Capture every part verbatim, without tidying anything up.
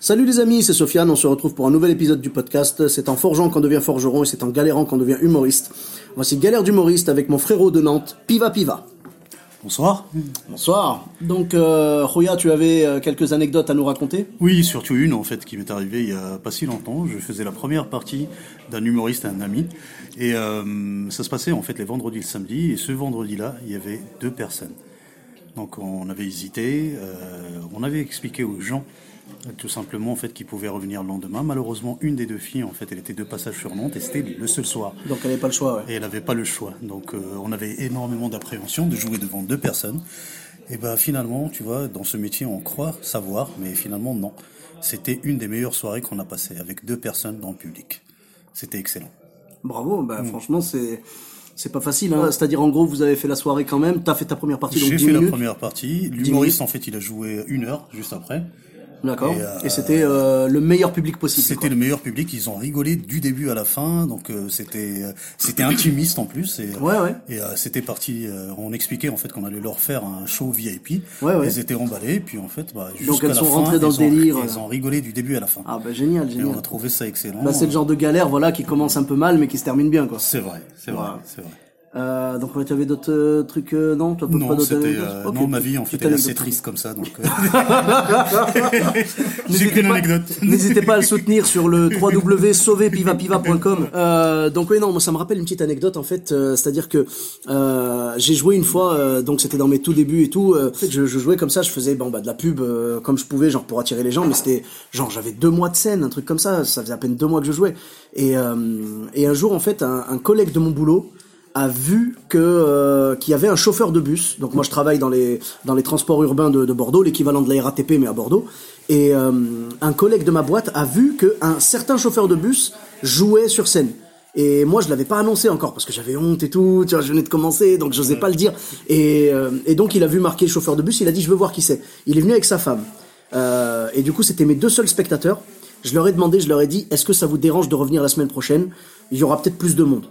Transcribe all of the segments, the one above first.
Salut les amis, c'est Sofiane, on se retrouve pour un nouvel épisode du podcast. C'est en forgeant qu'on devient forgeron et c'est en galérant qu'on devient humoriste. Voici Galère d'humoriste avec mon frérot de Nantes, Piva Piva. Bonsoir. Bonsoir. Donc, euh, Roya, tu avais euh, quelques anecdotes à nous raconter ? Oui, surtout une en fait qui m'est arrivée il y a pas si longtemps. Je faisais la première partie d'un humoriste, un ami, et euh, ça se passait en fait les vendredis et le samedi. Et ce vendredi-là, il y avait deux personnes. Donc on avait hésité, euh, on avait expliqué aux gens tout simplement en fait qu'ils pouvaient revenir le lendemain. Malheureusement, une des deux filles en fait, elle était de passage sur Nantes et c'était le seul soir. Donc elle n'avait pas le choix, ouais. Et elle n'avait pas le choix. Donc euh, on avait énormément d'appréhension de jouer devant deux personnes. Et ben finalement, tu vois, dans ce métier, on croit savoir, mais finalement non. C'était une des meilleures soirées qu'on a passées avec deux personnes dans le public. C'était excellent. Bravo, bah mmh. franchement c'est c'est pas facile, hein. C'est-à-dire en gros vous avez fait la soirée quand même. T'as fait ta première partie donc J'ai dix fait minutes. la première partie. L'humoriste en fait, il a joué une heure juste après. D'accord. Et, euh, et c'était euh, le meilleur public possible. C'était le meilleur public. Ils ont rigolé du début à la fin. Donc euh, c'était euh, c'était intimiste en plus. Et, ouais ouais. Et euh, c'était parti. Euh, on expliquait en fait qu'on allait leur faire un show V I P. Ouais ouais. Ils étaient emballés. Puis en fait, bah, donc elles la sont fin, rentrées dans le délire. Ont, ils ont rigolé du début à la fin. Ah bah génial génial. Et on a trouvé ça excellent. Bah c'est le genre de galère voilà qui commence un peu mal mais qui se termine bien quoi. C'est vrai c'est voilà. vrai c'est vrai. Euh, donc tu avais d'autres euh, trucs euh, non toi non pas d'autres c'était euh, okay. Non ma vie en fait est assez triste comme ça donc euh... j'ai qu'une anecdote. N'hésitez pas à le soutenir sur le w w w point sauver piva piva point com. Euh, donc oui non moi ça me rappelle une petite anecdote en fait euh, c'est-à-dire que euh, j'ai joué une fois euh, donc c'était dans mes tout débuts et tout euh, en fait je, je jouais comme ça je faisais bon bah de la pub euh, comme je pouvais genre pour attirer les gens mais c'était genre j'avais deux mois de scène un truc comme ça ça faisait à peine deux mois que je jouais et euh, et un jour en fait un, un collègue de mon boulot a vu que euh, qu'il y avait un chauffeur de bus. Donc moi je travaille dans les dans les transports urbains de, de Bordeaux, l'équivalent de la R A T P mais à Bordeaux. Et euh, un collègue de ma boîte a vu que un certain chauffeur de bus jouait sur scène. Et moi je l'avais pas annoncé encore parce que j'avais honte et tout. Tu vois, je venais de commencer donc j'osais pas le dire. Et euh, et donc il a vu marqué chauffeur de bus. Il a dit je veux voir qui c'est. Il est venu avec sa femme. Euh, et du coup c'était mes deux seuls spectateurs. Je leur ai demandé, je leur ai dit est-ce que ça vous dérange de revenir la semaine prochaine ? Il y aura peut-être plus de monde.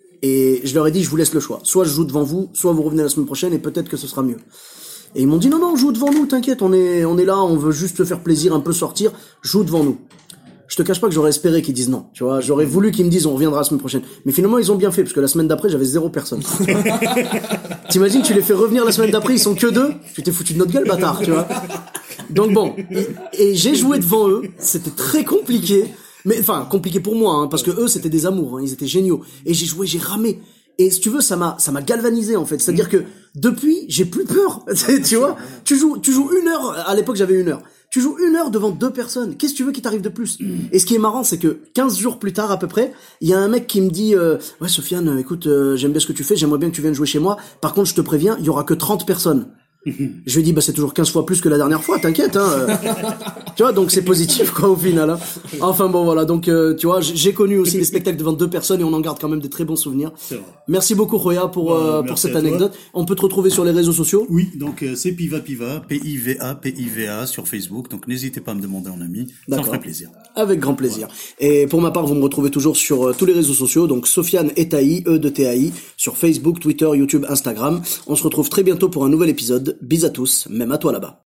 Et je leur ai dit, je vous laisse le choix. Soit je joue devant vous, soit vous revenez la semaine prochaine et peut-être que ce sera mieux. Et ils m'ont dit, non, non, joue devant nous, t'inquiète, on est, on est là, on veut juste te faire plaisir, un peu sortir, joue devant nous. Je te cache pas que j'aurais espéré qu'ils disent non, tu vois, j'aurais voulu qu'ils me disent on reviendra la semaine prochaine. Mais finalement, ils ont bien fait, parce que la semaine d'après, j'avais zéro personne. T'imagines, tu les fais revenir la semaine d'après, ils sont que deux, tu t'es foutu de notre gueule, bâtard, tu vois. Donc bon, et, et j'ai joué devant eux, c'était très compliqué. Mais enfin compliqué pour moi hein, parce que eux c'était des amours hein, ils étaient géniaux et j'ai joué j'ai ramé et si tu veux ça m'a ça m'a galvanisé en fait c'est-à-dire que depuis j'ai plus peur tu vois tu joues tu joues une heure à l'époque j'avais une heure tu joues une heure devant deux personnes qu'est-ce que tu veux qui t'arrive de plus et ce qui est marrant c'est que quinze jours plus tard à peu près il y a un mec qui me dit euh, ouais Sofiane écoute euh, j'aime bien ce que tu fais j'aimerais bien que tu viennes jouer chez moi par contre je te préviens il y aura que trente personnes. Je lui ai dit bah c'est toujours quinze fois plus que la dernière fois t'inquiète hein tu vois donc c'est positif quoi au final hein. Enfin bon voilà donc euh, tu vois j'ai connu aussi les spectacles devant deux personnes et on en garde quand même des très bons souvenirs. Merci beaucoup Roya pour bah, euh, pour cette anecdote. On peut te retrouver sur les réseaux sociaux. Oui donc euh, c'est Piva Piva P I V A P I V A sur Facebook donc n'hésitez pas à me demander en ami ça me ferait plaisir. Avec grand plaisir. Ouais. Et pour ma part vous me retrouvez toujours sur euh, tous les réseaux sociaux donc Sofiane Etaï E de T A I sur Facebook Twitter YouTube Instagram. On se retrouve très bientôt pour un nouvel épisode. Bis à tous, même à toi là-bas.